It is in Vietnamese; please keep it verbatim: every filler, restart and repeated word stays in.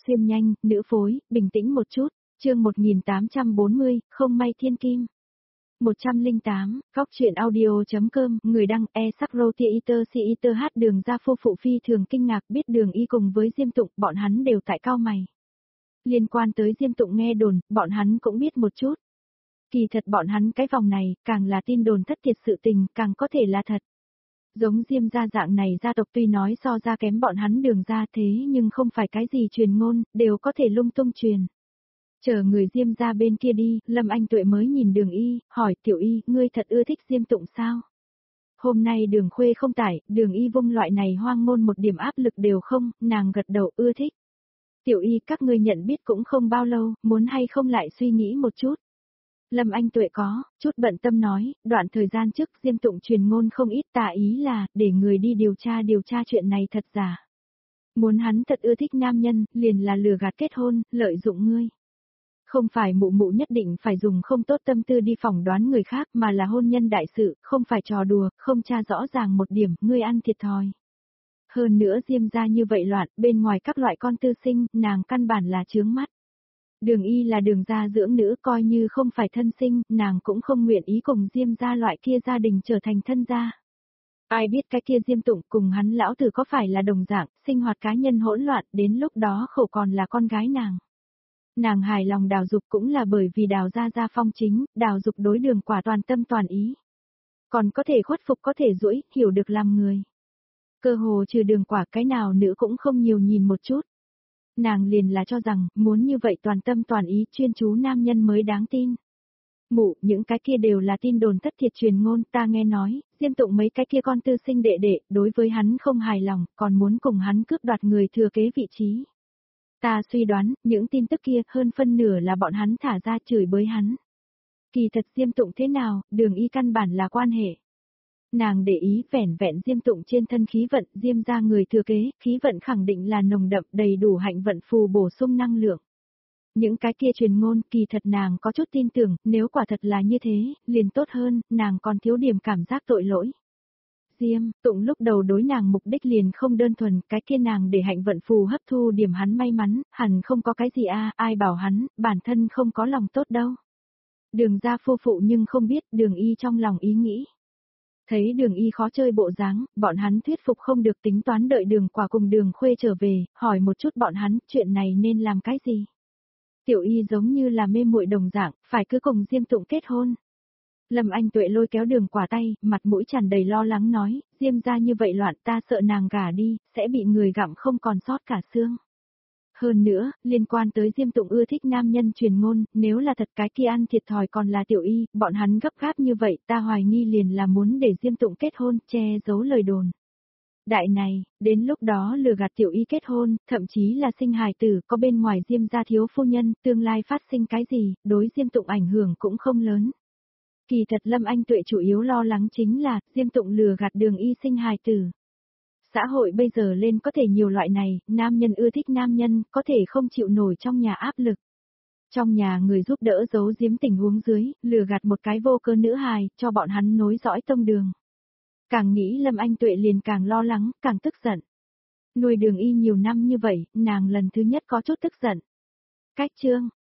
Xuyên nhanh, nữ phối, bình tĩnh một chút, chương một nghìn tám trăm bốn mươi, không may thiên kim. một trăm lẻ tám, góc truyện audio.com, người đăng e sắc roti iter si iter hát Đường Gia phu phụ phi thường kinh ngạc biết Đường Y cùng với Diêm Tụng, bọn hắn đều tại cao mày. Liên quan tới Diêm Tụng nghe đồn, bọn hắn cũng biết một chút. Kỳ thật bọn hắn cái vòng này, càng là tin đồn thất thiệt sự tình, càng có thể là thật. Giống Diêm gia dạng này gia tộc tuy nói so ra kém bọn hắn Đường gia thế nhưng không phải cái gì truyền ngôn, đều có thể lung tung truyền. Chờ người Diêm gia bên kia đi, Lâm Anh Tuệ mới nhìn Đường Y, hỏi Tiểu Y, ngươi thật ưa thích Diêm Tụng sao? Hôm nay Đường Khuê không tải, Đường Y vung loại này hoang ngôn một điểm áp lực đều không, nàng gật đầu ưa thích. Tiểu Y các ngươi nhận biết cũng không bao lâu, muốn hay không lại suy nghĩ một chút. Lâm Anh Tuệ có, chút bận tâm nói, đoạn thời gian trước Diêm Tụng truyền ngôn không ít tà ý là, để người đi điều tra điều tra chuyện này thật giả. Muốn hắn thật ưa thích nam nhân, liền là lừa gạt kết hôn, lợi dụng ngươi. Không phải mụ mụ nhất định phải dùng không tốt tâm tư đi phỏng đoán người khác mà là hôn nhân đại sự, không phải trò đùa, không tra rõ ràng một điểm, ngươi ăn thiệt thòi. Hơn nữa Diêm gia như vậy loạn, bên ngoài các loại con tư sinh, nàng căn bản là chướng mắt. Đường Y là Đường gia dưỡng nữ coi như không phải thân sinh, nàng cũng không nguyện ý cùng Diêm gia loại kia gia đình trở thành thân gia. Ai biết cái kia Diêm Tụng cùng hắn lão tử có phải là đồng dạng, sinh hoạt cá nhân hỗn loạn, đến lúc đó khổ còn là con gái nàng. Nàng hài lòng Đào Dục cũng là bởi vì Đào gia gia phong chính, Đào Dục đối Đường Quả toàn tâm toàn ý. Còn có thể khuất phục có thể duỗi, hiểu được làm người. Cơ hồ trừ Đường Quả cái nào nữ cũng không nhiều nhìn một chút. Nàng liền là cho rằng, muốn như vậy toàn tâm toàn ý chuyên chú nam nhân mới đáng tin. Mụ, những cái kia đều là tin đồn thất thiệt truyền ngôn, ta nghe nói, Diêm Tụng mấy cái kia con tư sinh đệ đệ, đối với hắn không hài lòng, còn muốn cùng hắn cướp đoạt người thừa kế vị trí. Ta suy đoán, những tin tức kia, hơn phân nửa là bọn hắn thả ra chửi bới hắn. Kỳ thật Diêm Tụng thế nào, Đường Y căn bản là quan hệ. Nàng để ý vẻn vẹn Diêm Tụng trên thân khí vận, Diêm gia người thừa kế, khí vận khẳng định là nồng đậm đầy đủ hạnh vận phù bổ sung năng lượng. Những cái kia truyền ngôn kỳ thật nàng có chút tin tưởng, nếu quả thật là như thế, liền tốt hơn, nàng còn thiếu điểm cảm giác tội lỗi. Diêm Tụng lúc đầu đối nàng mục đích liền không đơn thuần, cái kia nàng để hạnh vận phù hấp thu điểm hắn may mắn, hẳn không có cái gì a, ai bảo hắn, bản thân không có lòng tốt đâu. Đường gia phu phụ nhưng không biết Đường Y trong lòng ý nghĩ. Thấy Đường Y khó chơi bộ dáng, bọn hắn thuyết phục không được tính toán đợi Đường Quả cùng Đường Khuê trở về, hỏi một chút bọn hắn, chuyện này nên làm cái gì? Tiểu Y giống như là mê muội đồng dạng, phải cứ cùng Diêm Tụng kết hôn. Lâm Anh Tuệ lôi kéo Đường Quả tay, mặt mũi tràn đầy lo lắng nói, Diêm gia như vậy loạn ta sợ nàng gả đi, sẽ bị người gặm không còn sót cả xương. Hơn nữa, liên quan tới Diêm Tụng ưa thích nam nhân truyền ngôn, nếu là thật cái kia ăn thiệt thòi còn là Tiểu Y, bọn hắn gấp gáp như vậy ta hoài nghi liền là muốn để Diêm Tụng kết hôn, che giấu lời đồn. Đại này, đến lúc đó lừa gạt Tiểu Y kết hôn, thậm chí là sinh hài tử, có bên ngoài Diêm gia thiếu phu nhân, tương lai phát sinh cái gì, đối Diêm Tụng ảnh hưởng cũng không lớn. Kỳ thật Lâm Anh Tuệ chủ yếu lo lắng chính là, Diêm Tụng lừa gạt Đường Y sinh hài tử. Xã hội bây giờ lên có thể nhiều loại này, nam nhân ưa thích nam nhân, có thể không chịu nổi trong nhà áp lực. Trong nhà người giúp đỡ giấu giếm tình huống dưới, lừa gạt một cái vô cơ nữ hài, cho bọn hắn nối dõi tông đường. Càng nghĩ Lâm Anh Tuệ liền càng lo lắng, càng tức giận. Nuôi Đường Y nhiều năm như vậy, nàng lần thứ nhất có chút tức giận. Cách chương,